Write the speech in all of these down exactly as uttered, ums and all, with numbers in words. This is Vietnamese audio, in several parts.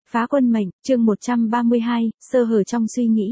Phá quân mệnh, chương một trăm ba mươi hai, sơ hở trong suy nghĩ.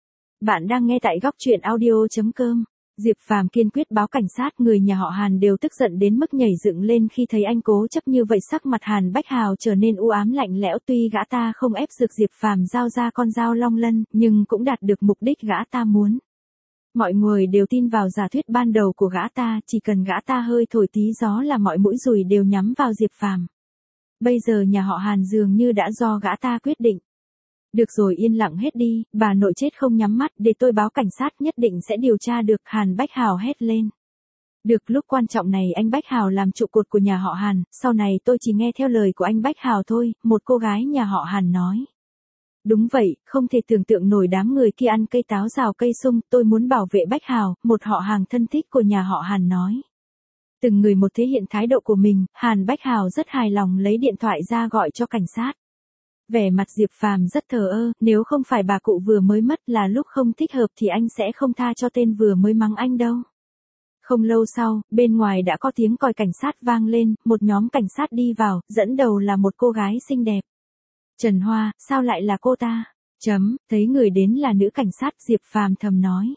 Bạn đang nghe tại góc truyện audio chấm com. Diệp Phàm kiên quyết báo cảnh sát, người nhà họ Hàn đều tức giận đến mức nhảy dựng lên khi thấy anh cố chấp như vậy. Sắc mặt Hàn Bách Hào trở nên u ám lạnh lẽo, tuy gã ta không ép dược Diệp Phàm giao ra con dao long lân, nhưng cũng đạt được mục đích gã ta muốn. Mọi người đều tin vào giả thuyết ban đầu của gã ta, chỉ cần gã ta hơi thổi tí gió là mọi mũi dùi đều nhắm vào Diệp Phàm. Bây giờ nhà họ Hàn dường như đã do gã ta quyết định. Được rồi, yên lặng hết đi, bà nội chết không nhắm mắt, để tôi báo cảnh sát, nhất định sẽ điều tra được. Hàn Bách Hào hét lên. Được, lúc quan trọng này anh Bách Hào làm trụ cột của nhà họ Hàn, sau này tôi chỉ nghe theo lời của anh Bách Hào thôi, một cô gái nhà họ Hàn nói. Đúng vậy, không thể tưởng tượng nổi đám người kia ăn cây táo rào cây sung, tôi muốn bảo vệ Bách Hào, một họ hàng thân thích của nhà họ Hàn nói. Từng người một thể hiện thái độ của mình, Hàn Bách Hào rất hài lòng lấy điện thoại ra gọi cho cảnh sát. Vẻ mặt Diệp Phàm rất thờ ơ, nếu không phải bà cụ vừa mới mất là lúc không thích hợp thì anh sẽ không tha cho tên vừa mới mắng anh đâu. Không lâu sau, bên ngoài đã có tiếng còi cảnh sát vang lên, một nhóm cảnh sát đi vào, dẫn đầu là một cô gái xinh đẹp. Trần Hoa, sao lại là cô ta? Chấm, thấy người đến là nữ cảnh sát, Diệp Phàm thầm nói.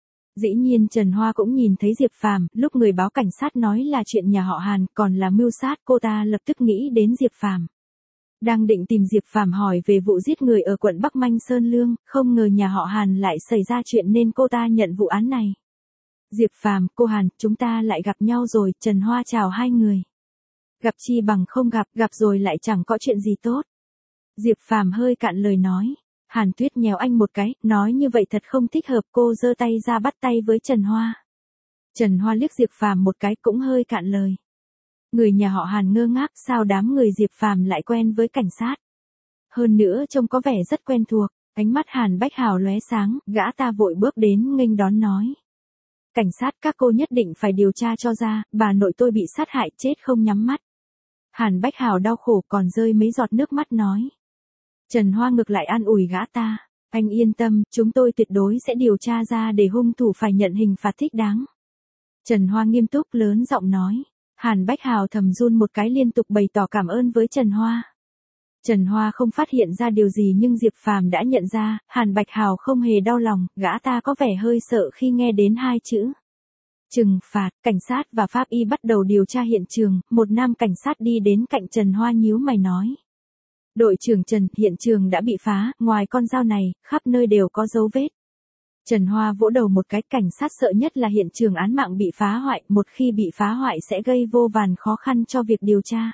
Dĩ nhiên Trần Hoa cũng nhìn thấy Diệp Phàm, lúc người báo cảnh sát nói là chuyện nhà họ Hàn, còn là mưu sát, cô ta lập tức nghĩ đến Diệp Phàm. Đang định tìm Diệp Phàm hỏi về vụ giết người ở quận Bắc Manh Sơn Lương, không ngờ nhà họ Hàn lại xảy ra chuyện nên cô ta nhận vụ án này. Diệp Phàm, cô Hàn, chúng ta lại gặp nhau rồi. Trần Hoa chào hai người. Gặp chi bằng không gặp, gặp rồi lại chẳng có chuyện gì tốt. Diệp Phàm hơi cạn lời nói. Hàn Tuyết nhéo anh một cái, nói như vậy thật không thích hợp. Cô giơ tay ra bắt tay với Trần Hoa. Trần Hoa liếc Diệp Phàm một cái, cũng hơi cạn lời. Người nhà họ Hàn ngơ ngác, sao đám người Diệp Phàm lại quen với cảnh sát. Hơn nữa trông có vẻ rất quen thuộc. Ánh mắt Hàn Bách Hào lóe sáng, gã ta vội bước đến nghênh đón nói. Cảnh sát, các cô nhất định phải điều tra cho ra, bà nội tôi bị sát hại, chết không nhắm mắt. Hàn Bách Hào đau khổ còn rơi mấy giọt nước mắt nói. Trần Hoa ngược lại an ủi gã ta. Anh yên tâm, chúng tôi tuyệt đối sẽ điều tra ra để hung thủ phải nhận hình phạt thích đáng. Trần Hoa nghiêm túc lớn giọng nói. Hàn Bách Hào thầm run một cái, liên tục bày tỏ cảm ơn với Trần Hoa. Trần Hoa không phát hiện ra điều gì nhưng Diệp Phàm đã nhận ra, Hàn Bách Hào không hề đau lòng, gã ta có vẻ hơi sợ khi nghe đến hai chữ. Trừng phạt. Cảnh sát và pháp y bắt đầu điều tra hiện trường, một nam cảnh sát đi đến cạnh Trần Hoa nhíu mày nói. Đội trưởng Trần, hiện trường đã bị phá, ngoài con dao này, khắp nơi đều có dấu vết. Trần Hoa vỗ đầu một cái, cảnh sát sợ nhất là hiện trường án mạng bị phá hoại, một khi bị phá hoại sẽ gây vô vàn khó khăn cho việc điều tra.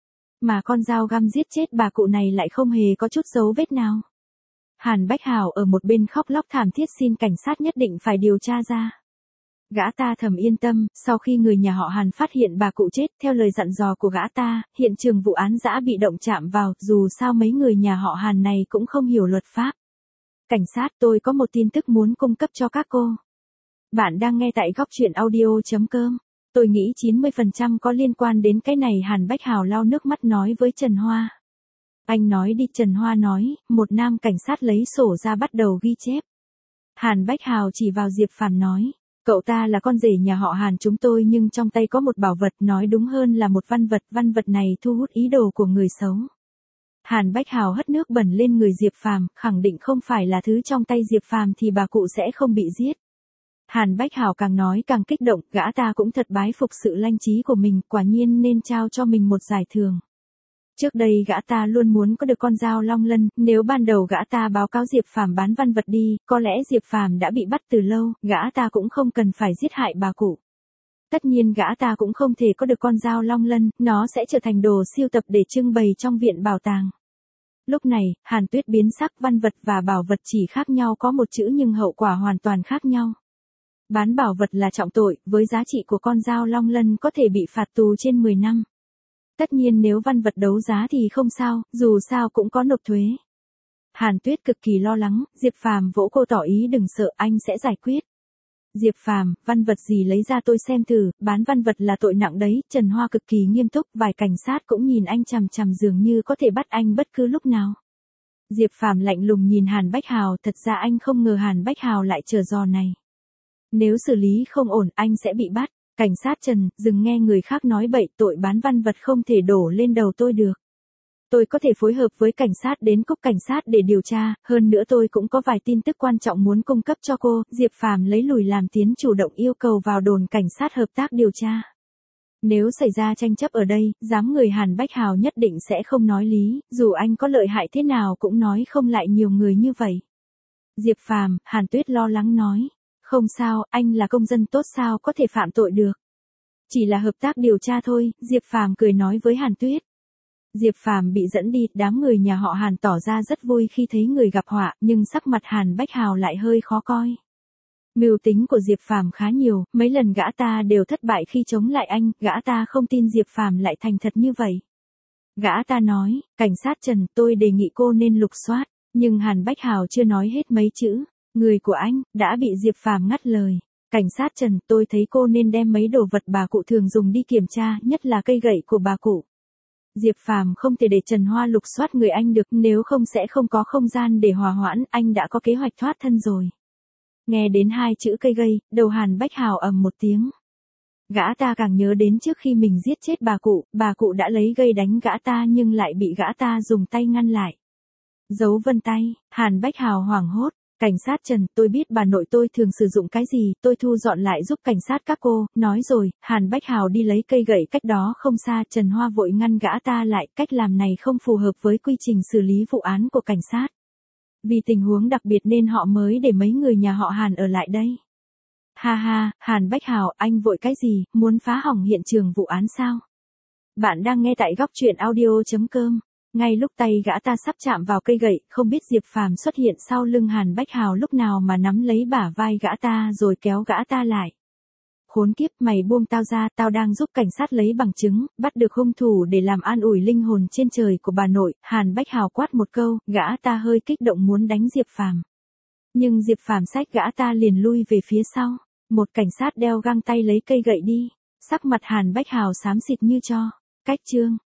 Mà con dao găm giết chết bà cụ này lại không hề có chút dấu vết nào. Hàn Bách Hào ở một bên khóc lóc thảm thiết xin cảnh sát nhất định phải điều tra ra. Gã ta thầm yên tâm, sau khi người nhà họ Hàn phát hiện bà cụ chết, theo lời dặn dò của gã ta, hiện trường vụ án dã bị động chạm vào, dù sao mấy người nhà họ Hàn này cũng không hiểu luật pháp. Cảnh sát, tôi có một tin tức muốn cung cấp cho các cô. Bạn đang nghe tại góc truyện audio chấm com. Tôi nghĩ chín mươi phần trăm có liên quan đến cái này. Hàn Bách Hào lau nước mắt nói với Trần Hoa. Anh nói đi. Trần Hoa nói, một nam cảnh sát lấy sổ ra bắt đầu ghi chép. Hàn Bách Hào chỉ vào Diệp Phàm nói. Cậu ta là con rể nhà họ Hàn chúng tôi nhưng trong tay có một bảo vật, nói đúng hơn là một văn vật, văn vật này thu hút ý đồ của người xấu. Hàn Bách Hào hất nước bẩn lên người Diệp Phàm, khẳng định không phải là thứ trong tay Diệp Phàm thì bà cụ sẽ không bị giết. Hàn Bách Hào càng nói càng kích động, gã ta cũng thật bái phục sự lanh trí của mình, quả nhiên nên trao cho mình một giải thưởng. Trước đây gã ta luôn muốn có được con dao long lân, nếu ban đầu gã ta báo cáo Diệp Phàm bán văn vật đi, có lẽ Diệp Phàm đã bị bắt từ lâu, gã ta cũng không cần phải giết hại bà cụ. Tất nhiên gã ta cũng không thể có được con dao long lân, nó sẽ trở thành đồ sưu tập để trưng bày trong viện bảo tàng. Lúc này, Hàn Tuyết biến sắc, văn vật và bảo vật chỉ khác nhau có một chữ nhưng hậu quả hoàn toàn khác nhau. Bán bảo vật là trọng tội, với giá trị của con dao long lân có thể bị phạt tù trên mười năm. Tất nhiên nếu văn vật đấu giá thì không sao, dù sao cũng có nộp thuế. Hàn Tuyết cực kỳ lo lắng, Diệp Phàm vỗ cô tỏ ý đừng sợ, anh sẽ giải quyết. Diệp Phàm, văn vật gì lấy ra tôi xem thử, bán văn vật là tội nặng đấy. Trần Hoa cực kỳ nghiêm túc, vài cảnh sát cũng nhìn anh chằm chằm dường như có thể bắt anh bất cứ lúc nào. Diệp Phàm lạnh lùng nhìn Hàn Bách Hào, thật ra anh không ngờ Hàn Bách Hào lại chờ giò này. Nếu xử lý không ổn, anh sẽ bị bắt. Cảnh sát Trần, dừng nghe người khác nói bậy, tội bán văn vật không thể đổ lên đầu tôi được. Tôi có thể phối hợp với cảnh sát đến cục cảnh sát để điều tra, hơn nữa tôi cũng có vài tin tức quan trọng muốn cung cấp cho cô. Diệp Phàm lấy lùi làm tiến, chủ động yêu cầu vào đồn cảnh sát hợp tác điều tra. Nếu xảy ra tranh chấp ở đây, giám người Hàn Bách Hào nhất định sẽ không nói lý, dù anh có lợi hại thế nào cũng nói không lại nhiều người như vậy. Diệp Phàm, Hàn Tuyết lo lắng nói. Không sao, anh là công dân tốt sao có thể phạm tội được. Chỉ là hợp tác điều tra thôi, Diệp Phàm cười nói với Hàn Tuyết. Diệp Phàm bị dẫn đi, đám người nhà họ Hàn tỏ ra rất vui khi thấy người gặp họa, nhưng sắc mặt Hàn Bách Hào lại hơi khó coi. Mưu tính của Diệp Phàm khá nhiều, mấy lần gã ta đều thất bại khi chống lại anh, gã ta không tin Diệp Phàm lại thành thật như vậy. Gã ta nói, cảnh sát Trần, tôi đề nghị cô nên lục soát, nhưng Hàn Bách Hào chưa nói hết mấy chữ, người của anh, đã bị Diệp Phàm ngắt lời. Cảnh sát Trần, tôi thấy cô nên đem mấy đồ vật bà cụ thường dùng đi kiểm tra, nhất là cây gậy của bà cụ. Diệp Phàm không thể để Trần Hoa lục soát người anh được, nếu không sẽ không có không gian để hòa hoãn, anh đã có kế hoạch thoát thân rồi. Nghe đến hai chữ cây gậy, đầu Hàn Bách Hào ầm một tiếng. Gã ta càng nhớ đến trước khi mình giết chết bà cụ, bà cụ đã lấy gậy đánh gã ta nhưng lại bị gã ta dùng tay ngăn lại. Dấu vân tay, Hàn Bách Hào hoảng hốt. Cảnh sát Trần, tôi biết bà nội tôi thường sử dụng cái gì, tôi thu dọn lại giúp cảnh sát các cô, nói rồi, Hàn Bách Hào đi lấy cây gậy cách đó không xa, Trần Hoa vội ngăn gã ta lại, cách làm này không phù hợp với quy trình xử lý vụ án của cảnh sát. Vì tình huống đặc biệt nên họ mới để mấy người nhà họ Hàn ở lại đây. Ha ha, Hàn Bách Hào, anh vội cái gì, muốn phá hỏng hiện trường vụ án sao? Bạn đang nghe tại góc truyện audio chấm com. Ngay lúc tay gã ta sắp chạm vào cây gậy, không biết Diệp Phàm xuất hiện sau lưng Hàn Bách Hào lúc nào mà nắm lấy bả vai gã ta rồi kéo gã ta lại. Khốn kiếp, mày buông tao ra, tao đang giúp cảnh sát lấy bằng chứng, bắt được hung thủ để làm an ủi linh hồn trên trời của bà nội. Hàn Bách Hào quát một câu, gã ta hơi kích động muốn đánh Diệp Phàm. Nhưng Diệp Phàm xách gã ta liền lui về phía sau. Một cảnh sát đeo găng tay lấy cây gậy đi. Sắc mặt Hàn Bách Hào xám xịt như tro. Cách chương.